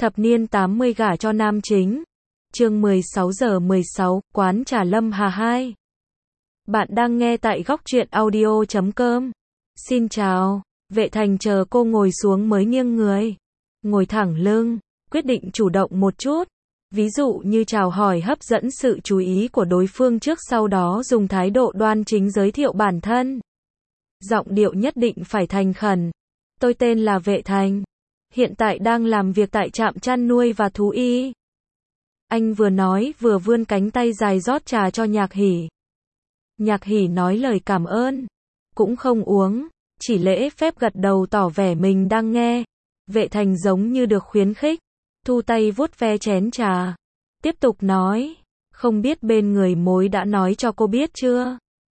Thập niên 80 gả cho nam chính. Chương 16 giờ 16, quán trà Lâm Hà 2. Bạn đang nghe tại góc truyện audio.com. Xin chào. Vệ Thành chờ cô ngồi xuống mới nghiêng người. Ngồi thẳng lưng, quyết định chủ động một chút. Ví dụ như chào hỏi hấp dẫn sự chú ý của đối phương trước, sau đó dùng thái độ đoan chính giới thiệu bản thân. Giọng điệu nhất định phải thành khẩn. Tôi tên là Vệ Thành. Hiện tại đang làm việc tại trạm chăn nuôi và thú y. Anh vừa nói vừa vươn cánh tay dài rót trà cho Nhạc Hỉ. Nhạc Hỉ nói lời cảm ơn. Cũng không uống, chỉ lễ phép gật đầu tỏ vẻ mình đang nghe. Vệ Thành giống như được khuyến khích. Thu tay vuốt ve chén trà. Tiếp tục nói. Không biết bên người mối đã nói cho cô biết chưa?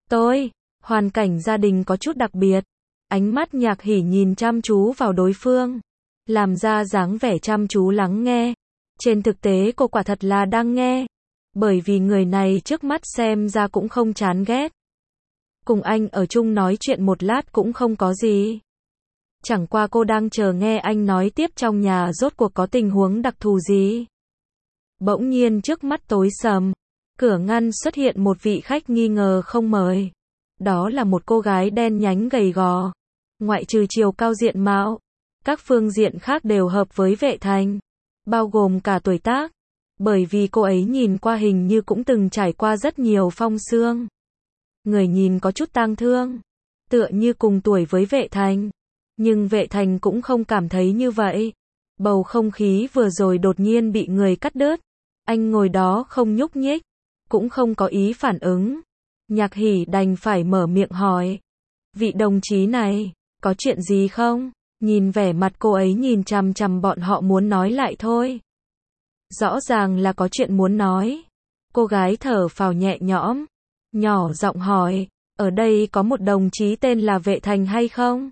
Hoàn cảnh gia đình có chút đặc biệt. Ánh mắt Nhạc Hỉ nhìn chăm chú vào đối phương. Làm ra dáng vẻ chăm chú lắng nghe. Trên thực tế cô quả thật là đang nghe. Bởi vì người này trước mắt xem ra cũng không chán ghét. Cùng anh ở chung nói chuyện một lát cũng không có gì. Chẳng qua cô đang chờ nghe anh nói tiếp trong nhà rốt cuộc có tình huống đặc thù gì. Bỗng nhiên trước mắt tối sầm. Cửa ngăn xuất hiện một vị khách nghi ngờ không mời. Đó là một cô gái đen nhánh gầy gò. Ngoại trừ chiều cao diện mạo, các phương diện khác đều hợp với Vệ Thành. Bao gồm cả tuổi tác. Bởi vì cô ấy nhìn qua hình như cũng từng trải qua rất nhiều phong sương. Người nhìn có chút tang thương. Tựa như cùng tuổi với Vệ Thành. Nhưng Vệ Thành cũng không cảm thấy như vậy. Bầu không khí vừa rồi đột nhiên bị người cắt đứt. Anh ngồi đó không nhúc nhích. Cũng không có ý phản ứng. Nhạc Hỉ đành phải mở miệng hỏi. Vị đồng chí này, có chuyện gì không? Nhìn vẻ mặt cô ấy nhìn chằm chằm bọn họ muốn nói lại thôi. Rõ ràng là có chuyện muốn nói. Cô gái thở phào nhẹ nhõm. Nhỏ giọng hỏi. Ở đây có một đồng chí tên là Vệ Thành hay không?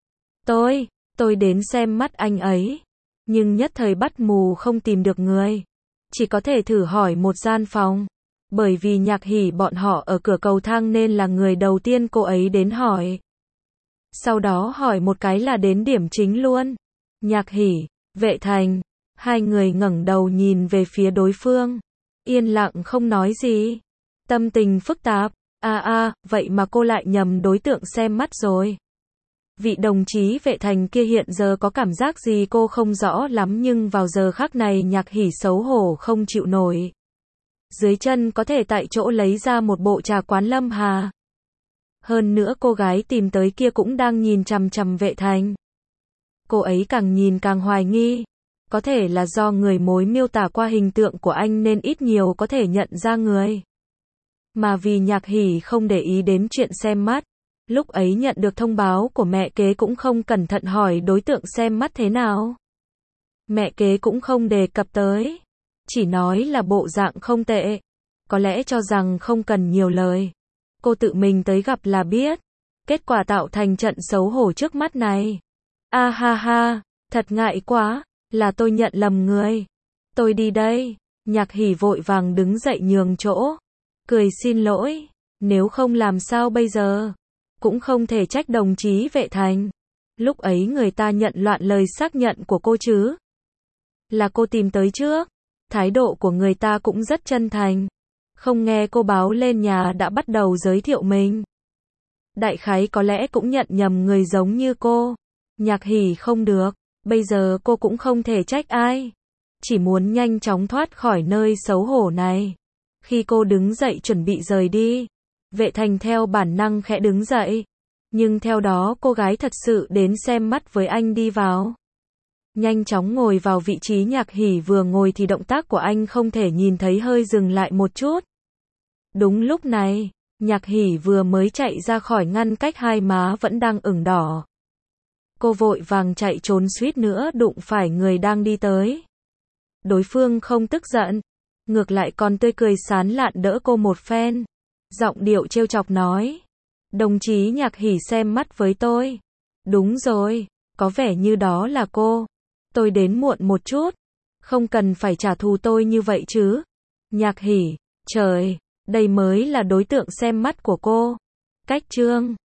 Tôi đến xem mắt anh ấy. Nhưng nhất thời bắt mù không tìm được người. Chỉ có thể thử hỏi một gian phòng. Bởi vì Nhạc Hỉ bọn họ ở cửa cầu thang nên là người đầu tiên cô ấy đến hỏi. Sau đó hỏi một cái là đến điểm chính luôn. Nhạc Hỉ, Vệ Thành. Hai người ngẩng đầu nhìn về phía đối phương. Yên lặng không nói gì. Tâm tình phức tạp. Vậy mà cô lại nhầm đối tượng xem mắt rồi. Vị đồng chí Vệ Thành kia hiện giờ có cảm giác gì cô không rõ lắm, nhưng vào giờ khắc này Nhạc Hỉ xấu hổ không chịu nổi. Dưới chân có thể tại chỗ lấy ra một bộ trà quán Lâm Hà. Hơn nữa cô gái tìm tới kia cũng đang nhìn chằm chằm Vệ Thành. Cô ấy càng nhìn càng hoài nghi. Có thể là do người mối miêu tả qua hình tượng của anh nên ít nhiều có thể nhận ra người. Mà vì Nhạc Hỉ không để ý đến chuyện xem mắt. Lúc ấy nhận được thông báo của mẹ kế cũng không cẩn thận hỏi đối tượng xem mắt thế nào. Mẹ kế cũng không đề cập tới. Chỉ nói là bộ dạng không tệ. Có lẽ cho rằng không cần nhiều lời. Cô tự mình tới gặp là biết. Kết quả tạo thành trận xấu hổ trước mắt này. Thật ngại quá. Là tôi nhận lầm người. Tôi đi đây. Nhạc Hỉ vội vàng đứng dậy nhường chỗ. Cười xin lỗi. Nếu không làm sao bây giờ? Cũng không thể trách đồng chí Vệ Thành. Lúc ấy người ta nhận loạn lời xác nhận của cô chứ. Là cô tìm tới trước. Thái độ của người ta cũng rất chân thành. Không nghe cô báo lên nhà đã bắt đầu giới thiệu mình. Đại khái có lẽ cũng nhận nhầm người giống như cô. Nhạc Hỉ không được. Bây giờ cô cũng không thể trách ai. Chỉ muốn nhanh chóng thoát khỏi nơi xấu hổ này. Khi cô đứng dậy chuẩn bị rời đi. Vệ Thành theo bản năng khẽ đứng dậy. Nhưng theo đó cô gái thật sự đến xem mắt với anh đi vào. Nhanh chóng ngồi vào vị trí Nhạc Hỉ vừa ngồi thì động tác của anh không thể nhìn thấy hơi dừng lại một chút. Đúng lúc này, Nhạc Hỉ vừa mới chạy ra khỏi ngăn cách hai má vẫn đang ửng đỏ. Cô vội vàng chạy trốn suýt nữa đụng phải người đang đi tới. Đối phương không tức giận, ngược lại còn tươi cười sán lạn đỡ cô một phen. Giọng điệu trêu chọc nói. Đồng chí Nhạc Hỉ xem mắt với tôi. Đúng rồi, có vẻ như đó là cô. Tôi đến muộn một chút. Không cần phải trả thù tôi như vậy chứ. Nhạc Hỉ, trời, đây mới là đối tượng xem mắt của cô. Cách chương